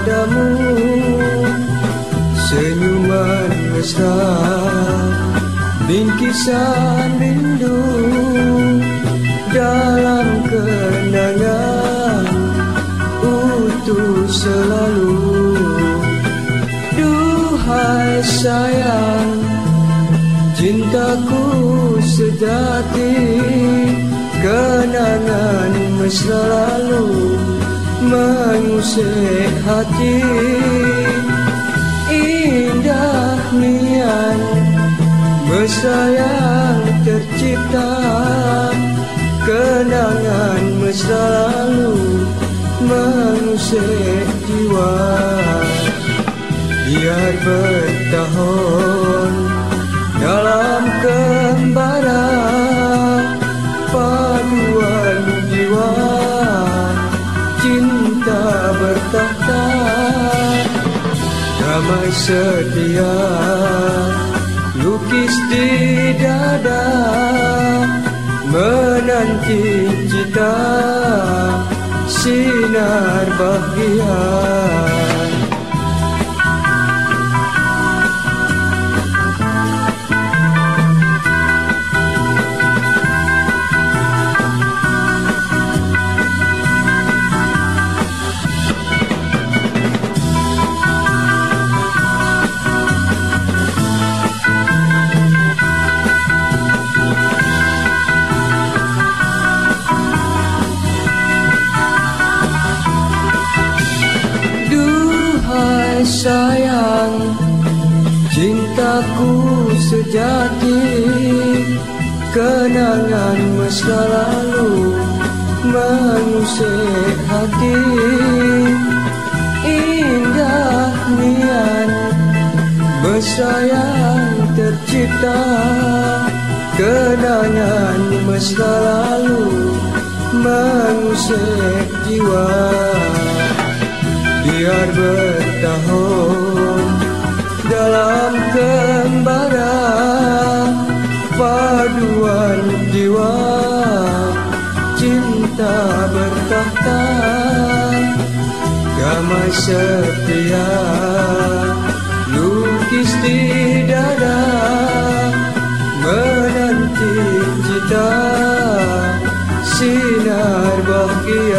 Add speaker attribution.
Speaker 1: padamu, senyuman mesra, bingkisan rindu dalam kenangan utuh selalu. Duhai sayang, cintaku sejati, kenangan mesra lalu mengusik hati. Indah nian mesra yang tercipta, kenangan mesra lalu mengusik jiwa. Biar bertahun dalam kembara, paduan jiwa cinta bertahta. Damai setia lukis di dada, menanti cita sinar bahagia. Sayang, cintaku sejati, kenangan mesra lalu mengusik hati. Indah nian mesra yang tercipta, kenangan mesra lalu mengusik jiwa. Biar bertahun dalam kembara, paduan jiwa cinta bertahta. Damai setia lukis di dada, menanti cita sinar bahagia.